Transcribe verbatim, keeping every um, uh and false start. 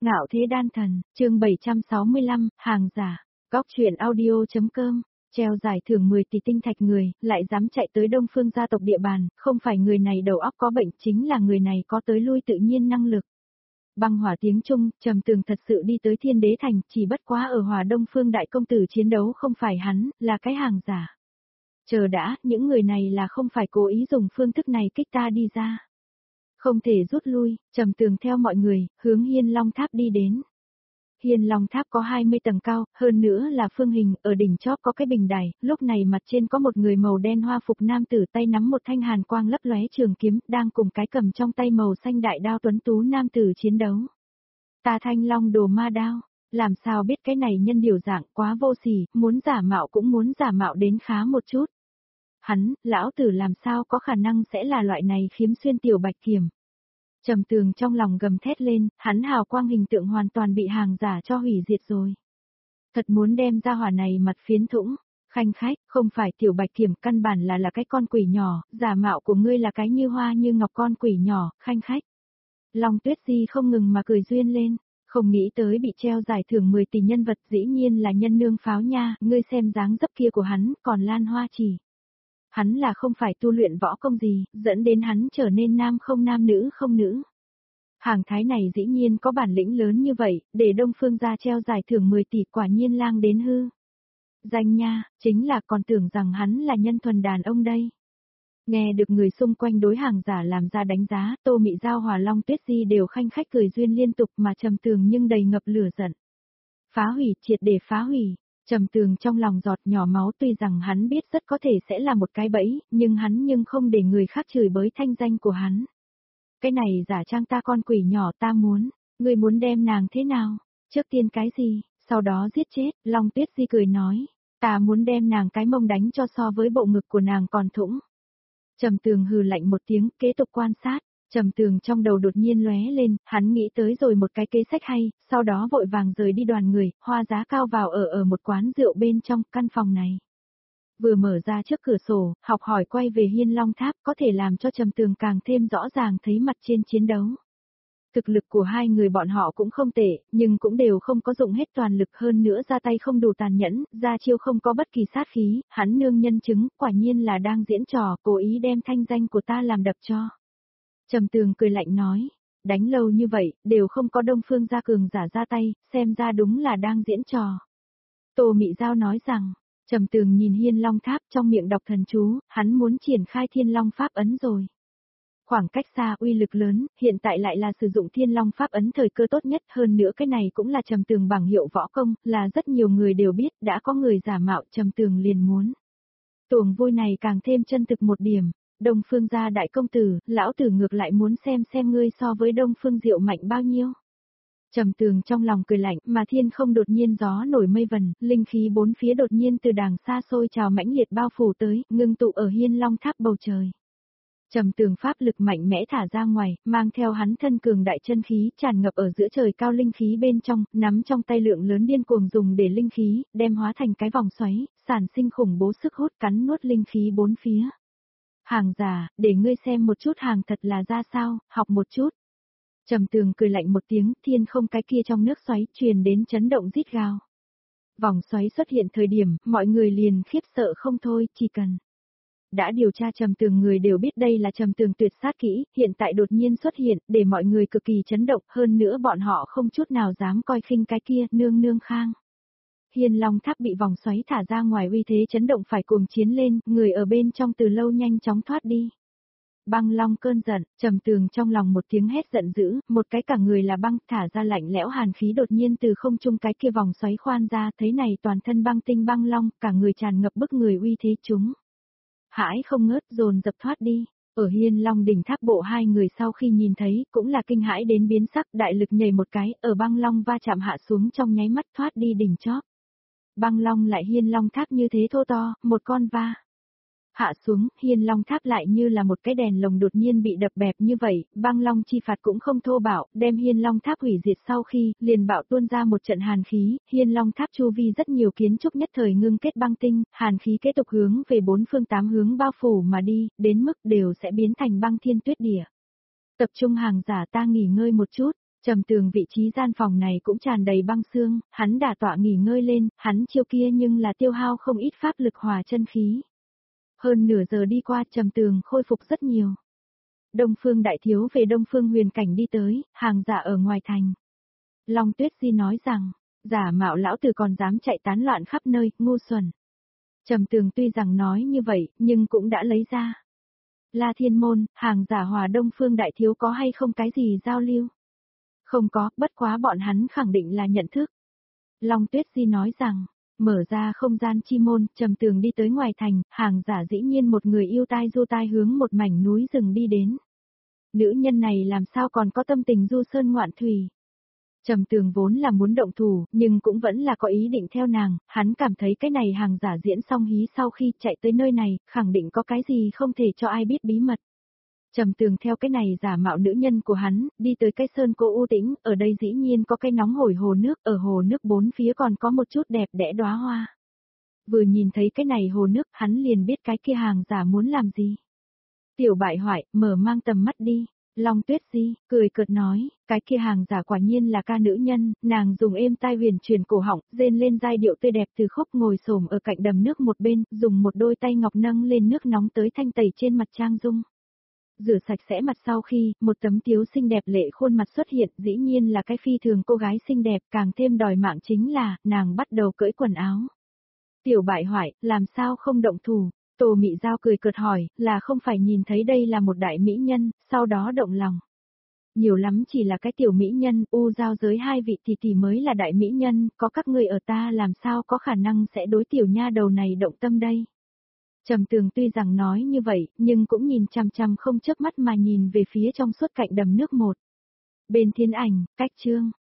Ngạo thế đan thần, chương bảy trăm sáu mươi lăm, hàng giả. Góc truyện audio.com, treo giải thưởng mười tỷ tinh thạch người, lại dám chạy tới Đông Phương gia tộc địa bàn, không phải người này đầu óc có bệnh, chính là người này có tới lui tự nhiên năng lực. Băng hỏa tiếng Trung, Trầm Tường thật sự đi tới Thiên Đế Thành, chỉ bất quá ở Hòa Đông Phương đại công tử chiến đấu không phải hắn, là cái hàng giả. Chờ đã, những người này là không phải cố ý dùng phương thức này kích ta đi ra. Không thể rút lui, Trầm Tường theo mọi người, hướng Hiên Long Tháp đi đến. Hiên Long Tháp có hai mươi tầng cao, hơn nữa là phương hình, ở đỉnh chóp có cái bình đài, lúc này mặt trên có một người màu đen hoa phục nam tử tay nắm một thanh hàn quang lấp lóe trường kiếm, đang cùng cái cầm trong tay màu xanh đại đao tuấn tú nam tử chiến đấu. Ta Thanh Long đồ ma đao, làm sao biết cái này nhân điều dạng quá vô sỉ, muốn giả mạo cũng muốn giả mạo đến khá một chút. Hắn, lão tử làm sao có khả năng sẽ là loại này khiếm xuyên tiểu bạch kiểm. Trầm Tường trong lòng gầm thét lên, hắn hào quang hình tượng hoàn toàn bị hàng giả cho hủy diệt rồi. Thật muốn đem ra hỏa này mặt phiến thủng, khanh khách, không phải tiểu bạch kiểm, căn bản là là cái con quỷ nhỏ, giả mạo của ngươi là cái như hoa như ngọc con quỷ nhỏ, khanh khách. Long Tuyết Di không ngừng mà cười duyên lên, không nghĩ tới bị treo giải thưởng mười tỷ nhân vật dĩ nhiên là nhân nương pháo nha, ngươi xem dáng dấp kia của hắn, còn lan hoa chỉ. Hắn là không phải tu luyện võ công gì, dẫn đến hắn trở nên nam không nam nữ không nữ. Hàng thái này dĩ nhiên có bản lĩnh lớn như vậy, để Đông Phương gia treo giải thưởng mười tỷ quả nhiên lang đến hư. Danh nha, chính là còn tưởng rằng hắn là nhân thuần đàn ông đây. Nghe được người xung quanh đối hàng giả làm ra đánh giá, Tô Mị Giao Hòa Long Tuyết Di đều khanh khách cười duyên liên tục mà Trầm Tường nhưng đầy ngập lửa giận. Phá hủy, triệt để phá hủy. Trầm Tường trong lòng giọt nhỏ máu, tuy rằng hắn biết rất có thể sẽ là một cái bẫy, nhưng hắn nhưng không để người khác chửi bới thanh danh của hắn. Cái này giả trang ta con quỷ nhỏ ta muốn, ngươi muốn đem nàng thế nào? Trước tiên cái gì, sau đó giết chết, Long Tuyết Di cười nói, ta muốn đem nàng cái mông đánh cho so với bộ ngực của nàng còn thủng. Trầm Tường hừ lạnh một tiếng, kế tục quan sát. Trầm Tường trong đầu đột nhiên lóe lên, hắn nghĩ tới rồi một cái kế sách hay, sau đó vội vàng rời đi đoàn người, hoa giá cao vào ở ở một quán rượu bên trong căn phòng này. Vừa mở ra trước cửa sổ, học hỏi quay về Hiên Long Tháp có thể làm cho Trầm Tường càng thêm rõ ràng thấy mặt trên chiến đấu. Thực lực của hai người bọn họ cũng không tệ, nhưng cũng đều không có dụng hết toàn lực, hơn nữa ra tay không đủ tàn nhẫn, ra chiêu không có bất kỳ sát khí, hắn nương nhân chứng, quả nhiên là đang diễn trò, cố ý đem thanh danh của ta làm đập cho. Trầm Tường cười lạnh nói, đánh lâu như vậy, đều không có Đông Phương gia cường giả ra tay, xem ra đúng là đang diễn trò. Tô Mị Giao nói rằng, Trầm Tường nhìn Hiên Long Tháp trong miệng đọc thần chú, hắn muốn triển khai Thiên Long Pháp ấn rồi. Khoảng cách xa uy lực lớn, hiện tại lại là sử dụng Thiên Long Pháp ấn thời cơ tốt nhất, hơn nữa cái này cũng là Trầm Tường bằng hiệu võ công, là rất nhiều người đều biết, đã có người giả mạo, Trầm Tường liền muốn. Tuồng vui này càng thêm chân thực một điểm. Đông Phương gia đại công tử, lão tử ngược lại muốn xem xem ngươi so với Đông Phương Diệu mạnh bao nhiêu. Trầm Tường trong lòng cười lạnh, mà thiên không đột nhiên gió nổi mây vần, linh khí bốn phía đột nhiên từ đàng xa xôi trào mãnh liệt bao phủ tới, ngưng tụ ở Hiên Long Tháp bầu trời. Trầm Tường pháp lực mạnh mẽ thả ra ngoài, mang theo hắn thân cường đại chân khí, tràn ngập ở giữa trời cao linh khí bên trong, nắm trong tay lượng lớn điên cuồng dùng để linh khí, đem hóa thành cái vòng xoáy, sản sinh khủng bố sức hút cắn nuốt linh khí bốn phía. Hàng giả, để ngươi xem một chút hàng thật là ra sao, học một chút. Trầm Tường cười lạnh một tiếng, thiên không cái kia trong nước xoáy truyền đến chấn động rít gào. Vòng xoáy xuất hiện thời điểm, mọi người liền khiếp sợ không thôi, chỉ cần. Đã điều tra Trầm Tường người đều biết đây là Trầm Tường tuyệt sát kỹ, hiện tại đột nhiên xuất hiện, để mọi người cực kỳ chấn động, hơn nữa bọn họ không chút nào dám coi khinh cái kia, nương nương khang. Hiên Long Tháp bị vòng xoáy thả ra ngoài uy thế chấn động phải cùng chiến lên, người ở bên trong từ lâu nhanh chóng thoát đi. Băng Long cơn giận, Trầm Tường trong lòng một tiếng hét giận dữ, một cái cả người là băng thả ra lạnh lẽo hàn khí đột nhiên từ không trung cái kia vòng xoáy khoan ra, thấy này toàn thân băng tinh băng long, cả người tràn ngập bức người uy thế chúng. Hãi không ngớt dồn dập thoát đi. Ở Hiên Long đỉnh tháp bộ hai người sau khi nhìn thấy, cũng là kinh hãi đến biến sắc, đại lực nhảy một cái, ở băng long va chạm hạ xuống trong nháy mắt thoát đi đỉnh chóp. Băng long lại Hiên Long Tháp như thế thô to, một con va. Hạ xuống, Hiên Long Tháp lại như là một cái đèn lồng đột nhiên bị đập bẹp như vậy, băng long chi phạt cũng không thô bạo, đem Hiên Long Tháp hủy diệt sau khi, liền bạo tuôn ra một trận hàn khí, Hiên Long Tháp chu vi rất nhiều kiến trúc nhất thời ngưng kết băng tinh, hàn khí kế tục hướng về bốn phương tám hướng bao phủ mà đi, đến mức đều sẽ biến thành băng thiên tuyết địa. Tập trung hàng giả ta nghỉ ngơi một chút, Trầm Tường vị trí gian phòng này cũng tràn đầy băng xương, hắn đả tọa nghỉ ngơi lên, hắn chiêu kia nhưng là tiêu hao không ít pháp lực hòa chân khí. Hơn nửa giờ đi qua, Trầm Tường khôi phục rất nhiều. Đông Phương đại thiếu về Đông Phương huyền cảnh đi tới, hàng giả ở ngoài thành. Long Tuyết Di nói rằng, giả mạo lão tử còn dám chạy tán loạn khắp nơi, ngu xuẩn. Trầm Tường tuy rằng nói như vậy, nhưng cũng đã lấy ra. La Thiên Môn, hàng giả hòa Đông Phương đại thiếu có hay không cái gì giao lưu? Không có, bất quá bọn hắn khẳng định là nhận thức. Long Tuyết Di nói rằng, mở ra không gian chi môn, Trầm Tường đi tới ngoài thành, hàng giả dĩ nhiên một người yêu tai du tai hướng một mảnh núi rừng đi đến. Nữ nhân này làm sao còn có tâm tình du sơn ngoạn thủy. Trầm Tường vốn là muốn động thủ, nhưng cũng vẫn là có ý định theo nàng, hắn cảm thấy cái này hàng giả diễn xong hí sau khi chạy tới nơi này, khẳng định có cái gì không thể cho ai biết bí mật. Trầm Tường theo cái này giả mạo nữ nhân của hắn, đi tới cái sơn cô u tĩnh, ở đây dĩ nhiên có cái nóng hổi hồ nước, ở hồ nước bốn phía còn có một chút đẹp đẽ đóa hoa. Vừa nhìn thấy cái này hồ nước, hắn liền biết cái kia hàng giả muốn làm gì. Tiểu bại hoại, mở mang tầm mắt đi. Long Tuyết Di, cười cợt nói, cái kia hàng giả quả nhiên là ca nữ nhân, nàng dùng êm tai huyền truyền cổ họng, rên lên giai điệu tươi đẹp từ khúc ngồi xổm ở cạnh đầm nước một bên, dùng một đôi tay ngọc nâng lên nước nóng tới thanh tẩy trên mặt trang dung. Rửa sạch sẽ mặt sau khi, một tấm tiếu xinh đẹp lệ khuôn mặt xuất hiện, dĩ nhiên là cái phi thường cô gái xinh đẹp, càng thêm đòi mạng chính là, nàng bắt đầu cởi quần áo. Tiểu bại hoại, làm sao không động thủ? Tô Mị Giao cười cợt hỏi, là không phải nhìn thấy đây là một đại mỹ nhân, sau đó động lòng. Nhiều lắm chỉ là cái tiểu mỹ nhân, u giao giới hai vị tỷ tỷ mới là đại mỹ nhân, có các ngươi ở ta làm sao có khả năng sẽ đối tiểu nha đầu này động tâm đây. Trầm Tường tuy rằng nói như vậy, nhưng cũng nhìn chằm chằm không chớp mắt mà nhìn về phía trong suốt cạnh đầm nước một. Bên thiên ảnh, cách chương,